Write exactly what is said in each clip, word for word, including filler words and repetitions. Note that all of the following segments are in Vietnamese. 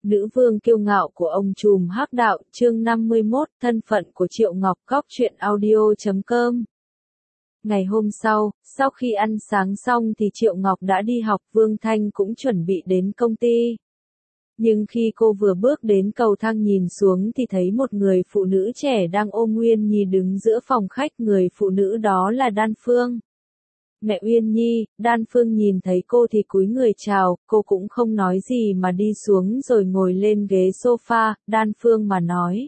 nữ vương kiêu ngạo của ông trùm hắc đạo, chương năm mươi mốt, thân phận của Triệu Ngọc, góc truyện audio chấm com. Ngày hôm sau, sau khi ăn sáng xong thì Triệu Ngọc đã đi học, Vương Thanh cũng chuẩn bị đến công ty. Nhưng khi cô vừa bước đến cầu thang nhìn xuống thì thấy một người phụ nữ trẻ đang ôm Uyên Nhi đứng giữa phòng khách, người phụ nữ đó là Đan Phương. Mẹ Uyên Nhi, Đan Phương nhìn thấy cô thì cúi người chào, cô cũng không nói gì mà đi xuống rồi ngồi lên ghế sofa, Đan Phương mà nói.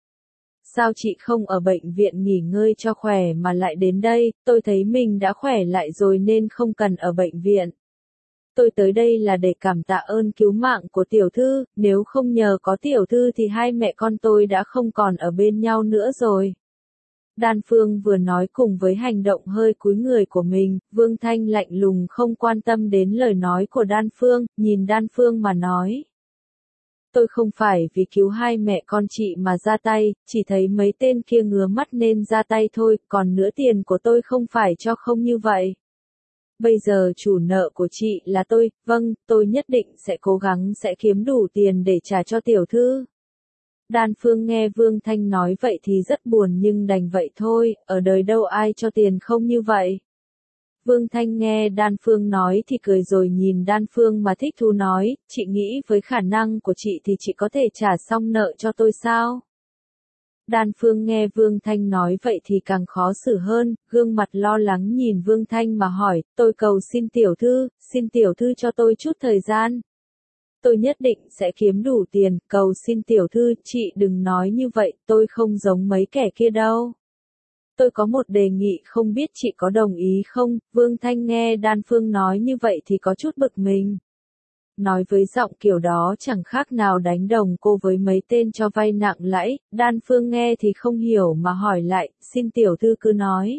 Sao chị không ở bệnh viện nghỉ ngơi cho khỏe mà lại đến đây, tôi thấy mình đã khỏe lại rồi nên không cần ở bệnh viện. Tôi tới đây là để cảm tạ ơn cứu mạng của tiểu thư, nếu không nhờ có tiểu thư thì hai mẹ con tôi đã không còn ở bên nhau nữa rồi. Đan Phương vừa nói cùng với hành động hơi cúi người của mình, Vương Thanh lạnh lùng không quan tâm đến lời nói của Đan Phương, nhìn Đan Phương mà nói. Tôi không phải vì cứu hai mẹ con chị mà ra tay, chỉ thấy mấy tên kia ngứa mắt nên ra tay thôi, còn nữa tiền của tôi không phải cho không như vậy. Bây giờ chủ nợ của chị là tôi, vâng, tôi nhất định sẽ cố gắng sẽ kiếm đủ tiền để trả cho tiểu thư. Đan Phương nghe Vương Thanh nói vậy thì rất buồn nhưng đành vậy thôi, ở đời đâu ai cho tiền không như vậy. Vương Thanh nghe Đan Phương nói thì cười rồi nhìn Đan Phương mà thích thú nói, chị nghĩ với khả năng của chị thì chị có thể trả xong nợ cho tôi sao? Đan Phương nghe Vương Thanh nói vậy thì càng khó xử hơn, gương mặt lo lắng nhìn Vương Thanh mà hỏi, tôi cầu xin tiểu thư, xin tiểu thư cho tôi chút thời gian. Tôi nhất định sẽ kiếm đủ tiền, cầu xin tiểu thư, chị đừng nói như vậy, tôi không giống mấy kẻ kia đâu. Tôi có một đề nghị không biết chị có đồng ý không, Vương Thanh nghe Đan Phương nói như vậy thì có chút bực mình. Nói với giọng kiểu đó chẳng khác nào đánh đồng cô với mấy tên cho vay nặng lãi, Đan Phương nghe thì không hiểu mà hỏi lại, xin tiểu thư cứ nói.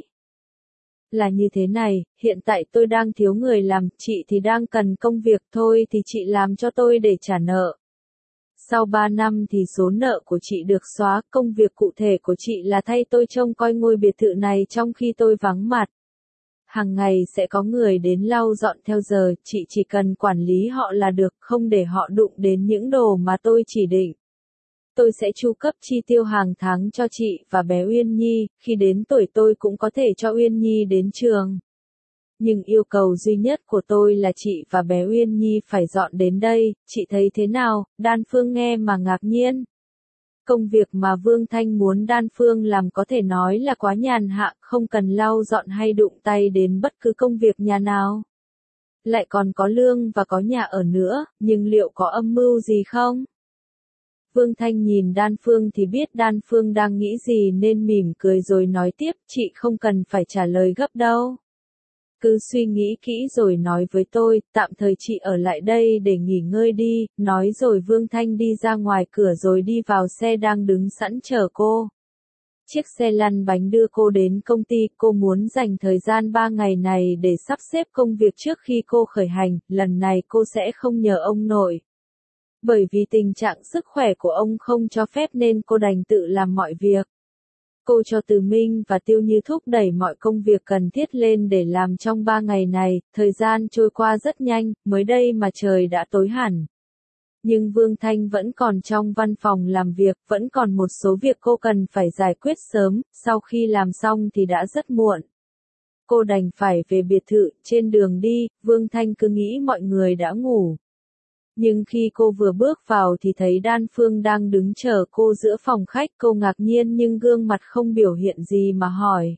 Là như thế này, hiện tại tôi đang thiếu người làm, chị thì đang cần công việc thôi thì chị làm cho tôi để trả nợ. Sau ba năm thì số nợ của chị được xóa, công việc cụ thể của chị là thay tôi trông coi ngôi biệt thự này trong khi tôi vắng mặt. Hàng ngày sẽ có người đến lau dọn theo giờ, chị chỉ cần quản lý họ là được, không để họ đụng đến những đồ mà tôi chỉ định. Tôi sẽ chu cấp chi tiêu hàng tháng cho chị và bé Uyên Nhi, khi đến tuổi tôi cũng có thể cho Uyên Nhi đến trường. Nhưng yêu cầu duy nhất của tôi là chị và bé Uyên Nhi phải dọn đến đây, chị thấy thế nào? Đan Phương nghe mà ngạc nhiên. Công việc mà Vương Thanh muốn Đan Phương làm có thể nói là quá nhàn hạ, không cần lau dọn hay đụng tay đến bất cứ công việc nhà nào. Lại còn có lương và có nhà ở nữa, nhưng liệu có âm mưu gì không? Vương Thanh nhìn Đan Phương thì biết Đan Phương đang nghĩ gì nên mỉm cười rồi nói tiếp, chị không cần phải trả lời gấp đâu. Cứ suy nghĩ kỹ rồi nói với tôi, tạm thời chị ở lại đây để nghỉ ngơi đi, nói rồi Vương Thanh đi ra ngoài cửa rồi đi vào xe đang đứng sẵn chờ cô. Chiếc xe lăn bánh đưa cô đến công ty, cô muốn dành thời gian ba ngày này để sắp xếp công việc trước khi cô khởi hành, lần này cô sẽ không nhờ ông nội. Bởi vì tình trạng sức khỏe của ông không cho phép nên cô đành tự làm mọi việc. Cô cho Từ Minh và Tiêu Như thúc đẩy mọi công việc cần thiết lên để làm trong ba ngày này, thời gian trôi qua rất nhanh, mới đây mà trời đã tối hẳn. Nhưng Vương Thanh vẫn còn trong văn phòng làm việc, vẫn còn một số việc cô cần phải giải quyết sớm, sau khi làm xong thì đã rất muộn. Cô đành phải về biệt thự, trên đường đi, Vương Thanh cứ nghĩ mọi người đã ngủ. Nhưng khi cô vừa bước vào thì thấy Đan Phương đang đứng chờ cô giữa phòng khách, cô ngạc nhiên nhưng gương mặt không biểu hiện gì mà hỏi.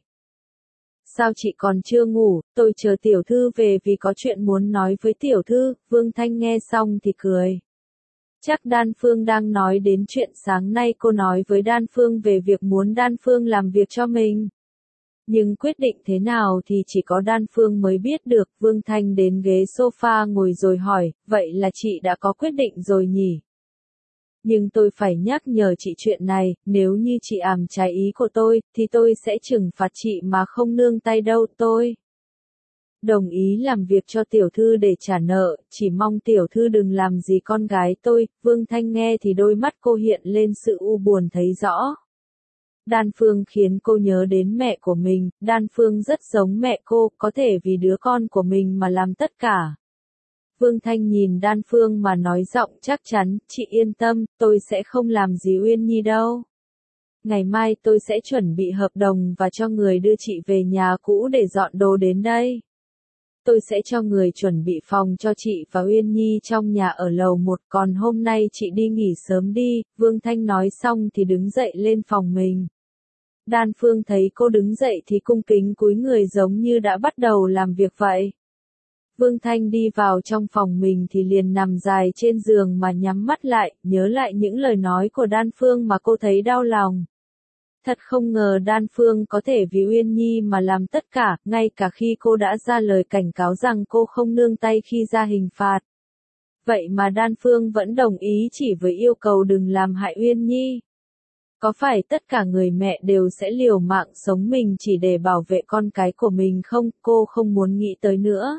Sao chị còn chưa ngủ, tôi chờ tiểu thư về vì có chuyện muốn nói với tiểu thư, Vương Thanh nghe xong thì cười. Chắc Đan Phương đang nói đến chuyện sáng nay cô nói với Đan Phương về việc muốn Đan Phương làm việc cho mình. Nhưng quyết định thế nào thì chỉ có Đan Phương mới biết được, Vương Thanh đến ghế sofa ngồi rồi hỏi, vậy là chị đã có quyết định rồi nhỉ? Nhưng tôi phải nhắc nhở chị chuyện này, nếu như chị àm trái ý của tôi, thì tôi sẽ trừng phạt chị mà không nương tay đâu tôi. Đồng ý làm việc cho tiểu thư để trả nợ, chỉ mong tiểu thư đừng làm gì con gái tôi, Vương Thanh nghe thì đôi mắt cô hiện lên sự u buồn thấy rõ. Đan Phương khiến cô nhớ đến mẹ của mình, Đan Phương rất giống mẹ cô, có thể vì đứa con của mình mà làm tất cả. Vương Thanh nhìn Đan Phương mà nói giọng chắc chắn, chị yên tâm, tôi sẽ không làm gì Uyên Nhi đâu. Ngày mai tôi sẽ chuẩn bị hợp đồng và cho người đưa chị về nhà cũ để dọn đồ đến đây. Tôi sẽ cho người chuẩn bị phòng cho chị và Uyên Nhi trong nhà ở lầu một, còn hôm nay chị đi nghỉ sớm đi. Vương Thanh nói xong thì đứng dậy lên phòng mình. Đan Phương thấy cô đứng dậy thì cung kính cúi người giống như đã bắt đầu làm việc vậy. Vương Thanh đi vào trong phòng mình thì liền nằm dài trên giường mà nhắm mắt lại, nhớ lại những lời nói của Đan Phương mà cô thấy đau lòng. Thật không ngờ Đan Phương có thể vì Uyên Nhi mà làm tất cả, ngay cả khi cô đã ra lời cảnh cáo rằng cô không nương tay khi ra hình phạt. Vậy mà Đan Phương vẫn đồng ý chỉ với yêu cầu đừng làm hại Uyên Nhi. Có phải tất cả người mẹ đều sẽ liều mạng sống mình chỉ để bảo vệ con cái của mình không? Cô không muốn nghĩ tới nữa.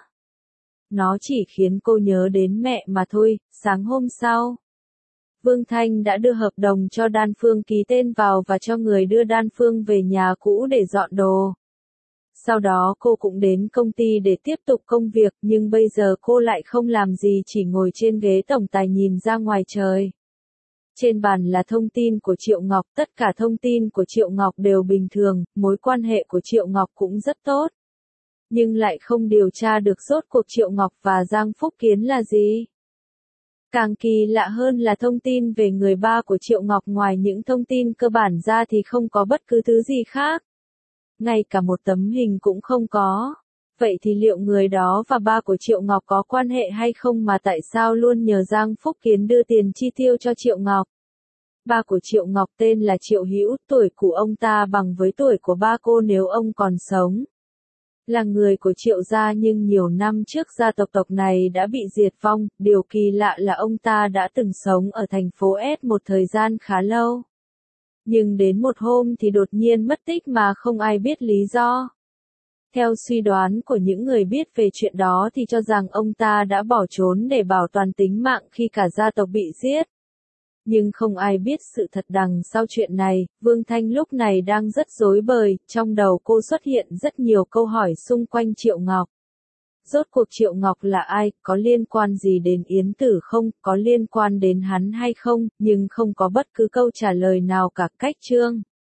Nó chỉ khiến cô nhớ đến mẹ mà thôi. Sáng hôm sau, Vương Thanh đã đưa hợp đồng cho Đan Phương ký tên vào và cho người đưa Đan Phương về nhà cũ để dọn đồ. Sau đó cô cũng đến công ty để tiếp tục công việc, nhưng bây giờ cô lại không làm gì, chỉ ngồi trên ghế tổng tài nhìn ra ngoài trời. Trên bàn là thông tin của Triệu Ngọc, tất cả thông tin của Triệu Ngọc đều bình thường, mối quan hệ của Triệu Ngọc cũng rất tốt. Nhưng lại không điều tra được rốt cuộc Triệu Ngọc và Giang Phúc Kiến là gì. Càng kỳ lạ hơn là thông tin về người ba của Triệu Ngọc ngoài những thông tin cơ bản ra thì không có bất cứ thứ gì khác. Ngay cả một tấm hình cũng không có. Vậy thì liệu người đó và ba của Triệu Ngọc có quan hệ hay không mà tại sao luôn nhờ Giang Phúc Kiến đưa tiền chi tiêu cho Triệu Ngọc? Ba của Triệu Ngọc tên là Triệu Hữu, tuổi của ông ta bằng với tuổi của ba cô nếu ông còn sống. Là người của Triệu gia nhưng nhiều năm trước gia tộc tộc này đã bị diệt vong, điều kỳ lạ là ông ta đã từng sống ở thành phố S một thời gian khá lâu. Nhưng đến một hôm thì đột nhiên mất tích mà không ai biết lý do. Theo suy đoán của những người biết về chuyện đó thì cho rằng ông ta đã bỏ trốn để bảo toàn tính mạng khi cả gia tộc bị giết. Nhưng không ai biết sự thật đằng sau chuyện này. Vương Thanh lúc này đang rất rối bời, trong đầu cô xuất hiện rất nhiều câu hỏi xung quanh Triệu Ngọc. Rốt cuộc Triệu Ngọc là ai, có liên quan gì đến Yến Tử không, có liên quan đến hắn hay không, nhưng không có bất cứ câu trả lời nào cả. Cách chương